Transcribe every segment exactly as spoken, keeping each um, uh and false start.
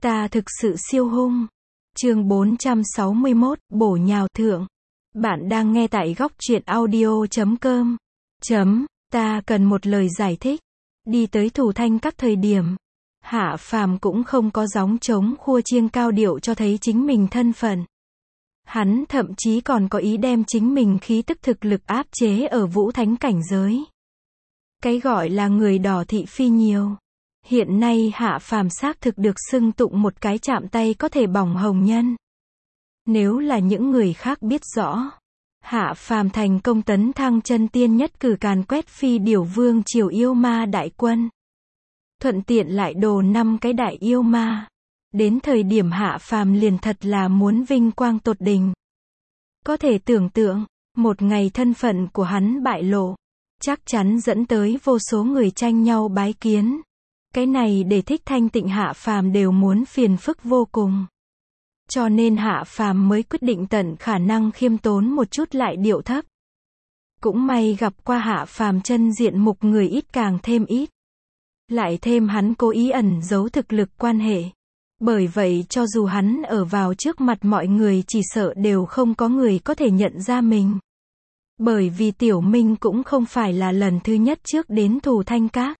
Ta thực sự siêu hung. Chương bốn trăm sáu mươi mốt, bổ nhào thượng. Bạn đang nghe tại góc truyện audio chấm com. Chấm, ta cần một lời giải thích. Đi tới Thủ Thanh các thời điểm, Hạ Phàm cũng không có gióng trống khua chiêng cao điệu cho thấy chính mình thân phận. Hắn thậm chí còn có ý đem chính mình khí tức thực lực áp chế ở vũ thánh cảnh giới. Cái gọi là người đỏ thị phi nhiều. Hiện nay Hạ Phàm xác thực được xưng tụng một cái chạm tay có thể bỏng hồng nhân. Nếu là những người khác biết rõ, Hạ Phàm thành công tấn thăng chân tiên nhất cử càn quét phi điểu vương triều yêu ma đại quân. Thuận tiện lại đồ năm cái đại yêu ma. Đến thời điểm Hạ Phàm liền thật là muốn vinh quang tột đỉnh. Có thể tưởng tượng, một ngày thân phận của hắn bại lộ, chắc chắn dẫn tới vô số người tranh nhau bái kiến. Cái này để thích thanh tịnh Hạ Phàm đều muốn phiền phức vô cùng. Cho nên Hạ Phàm mới quyết định tận khả năng khiêm tốn một chút lại điệu thấp. Cũng may gặp qua Hạ Phàm chân diện mục người ít càng thêm ít. Lại thêm hắn cố ý ẩn giấu thực lực quan hệ. Bởi vậy cho dù hắn ở vào trước mặt mọi người chỉ sợ đều không có người có thể nhận ra mình. Bởi vì Tiểu Minh cũng không phải là lần thứ nhất trước đến Thủ Thanh Các.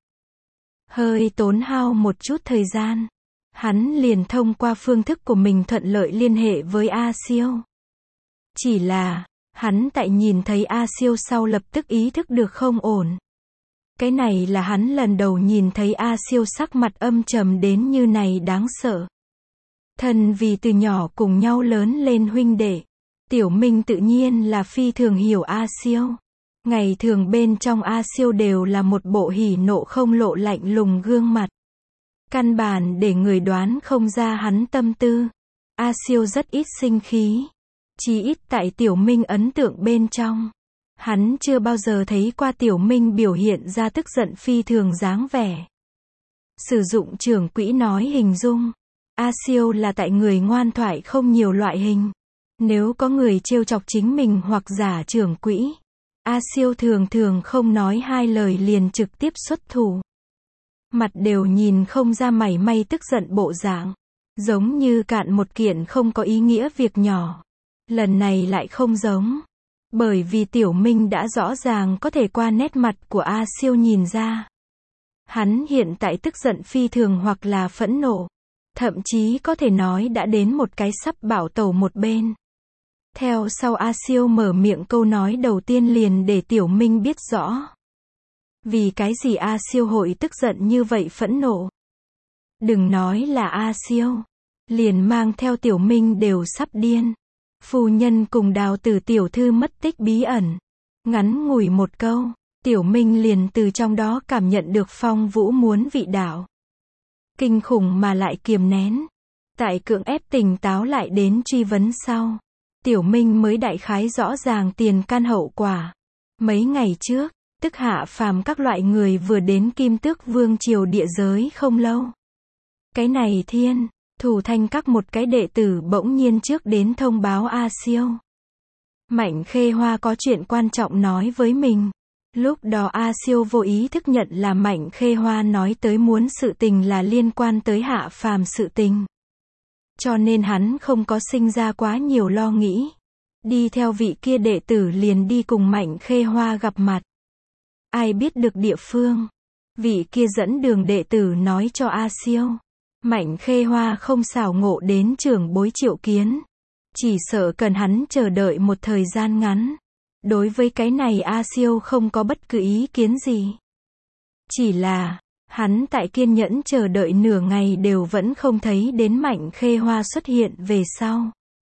Hơi tốn hao một chút thời gian, hắn liền thông qua phương thức của mình thuận lợi liên hệ với A Siêu. Chỉ là, hắn tại nhìn thấy A Siêu sau lập tức ý thức được không ổn. Cái này là hắn lần đầu nhìn thấy A Siêu sắc mặt âm trầm đến như này đáng sợ. Thân vì từ nhỏ cùng nhau lớn lên huynh đệ, Tiểu Minh tự nhiên là phi thường hiểu A Siêu. Ngày thường bên trong A Siêu đều là một bộ hỉ nộ không lộ lạnh lùng gương mặt. Căn bản để người đoán không ra hắn tâm tư. A Siêu rất ít sinh khí. Chỉ ít tại Tiểu Minh ấn tượng bên trong. Hắn chưa bao giờ thấy qua Tiểu Minh biểu hiện ra tức giận phi thường dáng vẻ. Sử dụng trưởng quỹ nói hình dung. A Siêu là tại người ngoan thoại không nhiều loại hình. Nếu có người trêu chọc chính mình hoặc giả trưởng quỹ, A Siêu thường thường không nói hai lời liền trực tiếp xuất thủ. Mặt đều nhìn không ra mảy may tức giận bộ dạng. Giống như cạn một kiện không có ý nghĩa việc nhỏ. Lần này lại không giống. Bởi vì Tiểu Minh đã rõ ràng có thể qua nét mặt của A Siêu nhìn ra. Hắn hiện tại tức giận phi thường hoặc là phẫn nộ. Thậm chí có thể nói đã đến một cái sắp bảo tẩu một bên. Theo sau A Siêu mở miệng câu nói đầu tiên liền để Tiểu Minh biết rõ. Vì cái gì A Siêu hội tức giận như vậy phẫn nộ. Đừng nói là A Siêu. Liền mang theo Tiểu Minh đều sắp điên. Phu nhân cùng Đào Tử tiểu thư mất tích bí ẩn. Ngắn ngủi một câu, Tiểu Minh liền từ trong đó cảm nhận được phong vũ muốn vị đạo. Kinh khủng mà lại kiềm nén. Tại cưỡng ép tỉnh táo lại đến truy vấn sau. Tiểu Minh mới đại khái rõ ràng tiền căn hậu quả. Mấy ngày trước, tức Hạ Phàm các loại người vừa đến Kim Tước Vương triều địa giới không lâu. Cái này thiên, Thủ Thanh các một cái đệ tử bỗng nhiên trước đến thông báo A Siêu. Mạnh Khê Hoa có chuyện quan trọng nói với mình. Lúc đó A Siêu vô ý thức nhận là Mạnh Khê Hoa nói tới muốn sự tình là liên quan tới Hạ Phàm sự tình. Cho nên hắn không có sinh ra quá nhiều lo nghĩ. Đi theo vị kia đệ tử liền đi cùng Mạnh Khê Hoa gặp mặt. Ai biết được địa phương. Vị kia dẫn đường đệ tử nói cho A Siêu. Mạnh Khê Hoa không xảo ngộ đến trưởng bối Triệu Kiến. Chỉ sợ cần hắn chờ đợi một thời gian ngắn. Đối với cái này A Siêu không có bất cứ ý kiến gì. Chỉ là, hắn tại kiên nhẫn chờ đợi nửa ngày đều vẫn không thấy đến Mạnh Khê Hoa xuất hiện về sau.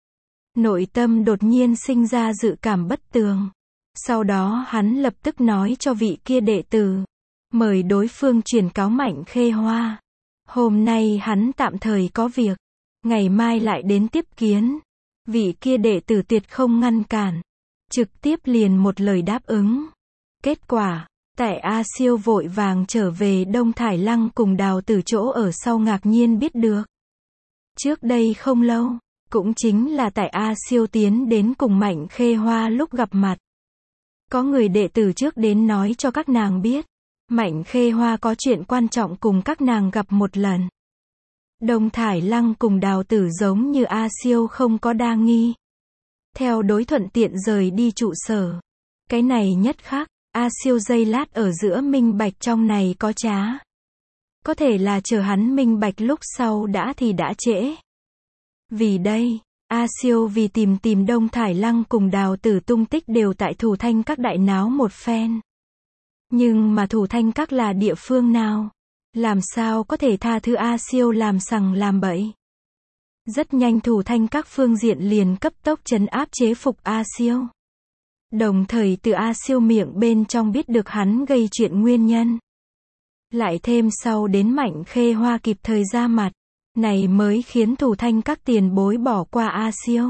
Nội tâm đột nhiên sinh ra dự cảm bất tường. Sau đó hắn lập tức nói cho vị kia đệ tử. Mời đối phương truyền cáo Mạnh Khê Hoa. Hôm nay hắn tạm thời có việc. Ngày mai lại đến tiếp kiến. Vị kia đệ tử tuyệt không ngăn cản. Trực tiếp liền một lời đáp ứng. Kết quả, tại A Siêu vội vàng trở về Đông Thải Lăng cùng Đào Tử chỗ ở sau ngạc nhiên biết được. Trước đây không lâu, cũng chính là tại A Siêu tiến đến cùng Mạnh Khê Hoa lúc gặp mặt. Có người đệ tử trước đến nói cho các nàng biết. Mạnh Khê Hoa có chuyện quan trọng cùng các nàng gặp một lần. Đông Thải Lăng cùng Đào Tử giống như A Siêu không có đa nghi. Theo đối thuận tiện rời đi trụ sở. Cái này nhất khác, A Siêu giây lát ở giữa minh bạch trong này có trá. Có thể là chờ hắn minh bạch lúc sau đã thì đã trễ. Vì đây, A Siêu vì tìm tìm Đông Thải Lăng cùng Đào Tử tung tích đều tại Thủ Thanh Các đại náo một phen. Nhưng mà Thủ Thanh Các là địa phương nào? Làm sao có thể tha thứ A Siêu làm sằng làm bậy? Rất nhanh Thủ Thanh Các phương diện liền cấp tốc trấn áp chế phục A Siêu. Đồng thời từ A Siêu miệng bên trong biết được hắn gây chuyện nguyên nhân. Lại thêm sau đến Mạnh Khê Hoa kịp thời ra mặt. Này mới khiến Thủ Thanh Các tiền bối bỏ qua A Siêu.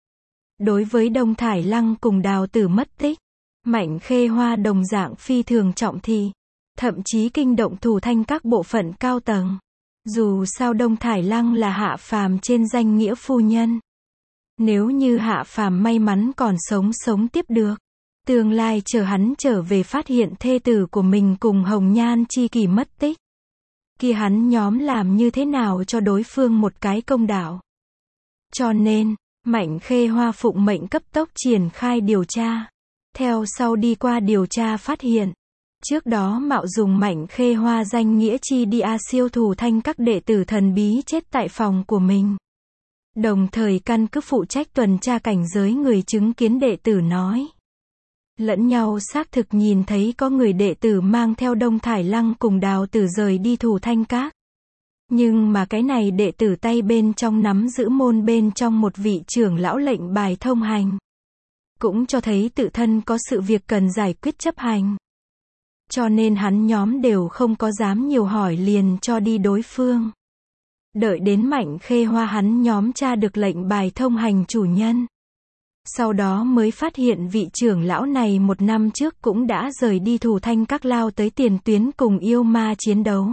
Đối với Đông Thải Lăng cùng Đào Tử mất tích, Mạnh Khê Hoa đồng dạng phi thường trọng thị. Thậm chí kinh động Thủ Thanh Các bộ phận cao tầng. Dù sao Đông Thải Lăng là hạ phàm trên danh nghĩa phu nhân. Nếu như hạ phàm may mắn còn sống sống tiếp được. Tương lai chờ hắn trở về phát hiện thê tử của mình cùng Hồng Nhan chi kỷ mất tích. Kia hắn nhóm làm như thế nào cho đối phương một cái công đạo. Cho nên, Mạnh Khê Hoa phụng mệnh cấp tốc triển khai điều tra. Theo sau đi qua điều tra phát hiện. Trước đó mạo dùng Mạnh Khê Hoa danh nghĩa chi đi A Siêu Thủ Thanh Các đệ tử thần bí chết tại phòng của mình. Đồng thời căn cứ phụ trách tuần tra cảnh giới người chứng kiến đệ tử nói. Lẫn nhau xác thực nhìn thấy có người đệ tử mang theo Đông Thải Lăng cùng Đào Tử rời đi Thủ Thanh Các. Nhưng mà cái này đệ tử tay bên trong nắm giữ môn bên trong một vị trưởng lão lệnh bài thông hành. Cũng cho thấy tự thân có sự việc cần giải quyết chấp hành. Cho nên hắn nhóm đều không có dám nhiều hỏi liền cho đi đối phương. Đợi đến Mạnh Khê Hoa hắn nhóm tra được lệnh bài thông hành chủ nhân. Sau đó mới phát hiện vị trưởng lão này một năm trước cũng đã rời đi Thủ Thanh Các lao tới tiền tuyến cùng yêu ma chiến đấu.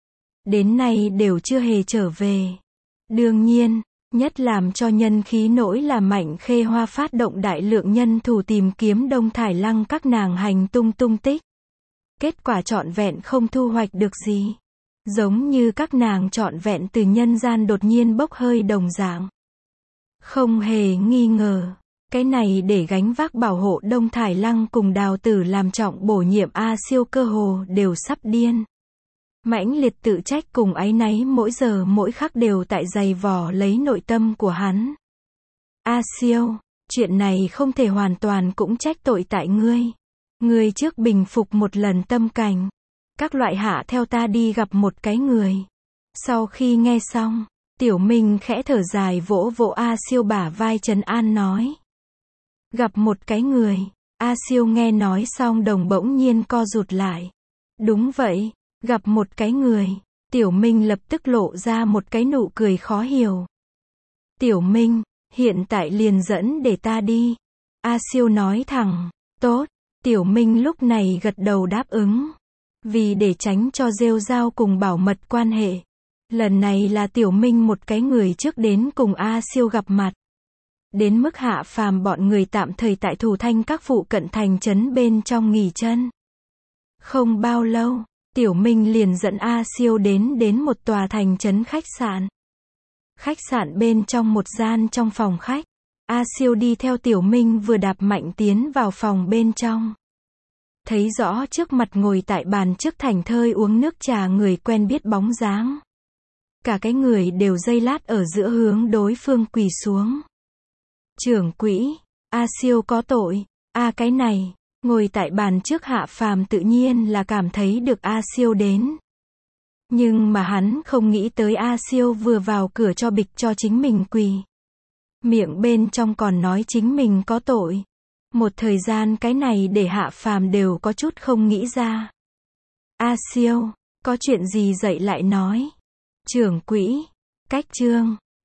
Đến nay đều chưa hề trở về. Đương nhiên, nhất làm cho nhân khí nổi là Mạnh Khê Hoa phát động đại lượng nhân thủ tìm kiếm Đông Thải Lăng các nàng hành tung tung tích. Kết quả trọn vẹn không thu hoạch được gì. Giống như các nàng trọn vẹn từ nhân gian đột nhiên bốc hơi đồng dạng. Không hề nghi ngờ. Cái này để gánh vác bảo hộ Đông Thải Lăng cùng Đào Tử làm trọng bổ nhiệm A Siêu cơ hồ đều sắp điên. Mãnh liệt tự trách cùng áy náy mỗi giờ mỗi khắc đều tại giày vò lấy nội tâm của hắn. A Siêu, chuyện này không thể hoàn toàn cũng trách tội tại ngươi. Ngươi trước bình phục một lần tâm cảnh. Các loại hạ theo ta đi gặp một cái người. Sau khi nghe xong, Tiểu Minh khẽ thở dài vỗ vỗ A Siêu bả vai trấn an nói. Gặp một cái người. A Siêu nghe nói xong đồng bỗng nhiên co rụt lại. Đúng vậy, gặp một cái người. Tiểu Minh lập tức lộ ra một cái nụ cười khó hiểu. Tiểu Minh, hiện tại liền dẫn để ta đi. A Siêu nói thẳng. Tốt. Tiểu Minh lúc này gật đầu đáp ứng. Vì để tránh cho rêu rao cùng bảo mật quan hệ. Lần này là Tiểu Minh một cái người trước đến cùng A Siêu gặp mặt. Đến mức hạ phàm bọn người tạm thời tại Thủ Thanh Các phụ cận thành trấn bên trong nghỉ chân. Không bao lâu, Tiểu Minh liền dẫn A Siêu đến đến một tòa thành trấn khách sạn. Khách sạn bên trong một gian trong phòng khách. A Siêu đi theo Tiểu Minh vừa đạp mạnh tiến vào phòng bên trong. Thấy rõ trước mặt ngồi tại bàn trước thảnh thơi uống nước trà người quen biết bóng dáng. Cả cái người đều dây lát ở giữa hướng đối phương quỳ xuống. Trưởng quỹ, A Siêu có tội. A cái này, ngồi tại bàn trước hạ phàm tự nhiên là cảm thấy được A Siêu đến. Nhưng mà hắn không nghĩ tới A Siêu vừa vào cửa cho bịch cho chính mình quỳ. Miệng bên trong còn nói chính mình có tội. Một thời gian cái này để hạ phàm đều có chút không nghĩ ra. A Siêu, có chuyện gì dậy lại nói. Trưởng quỹ, cách chương.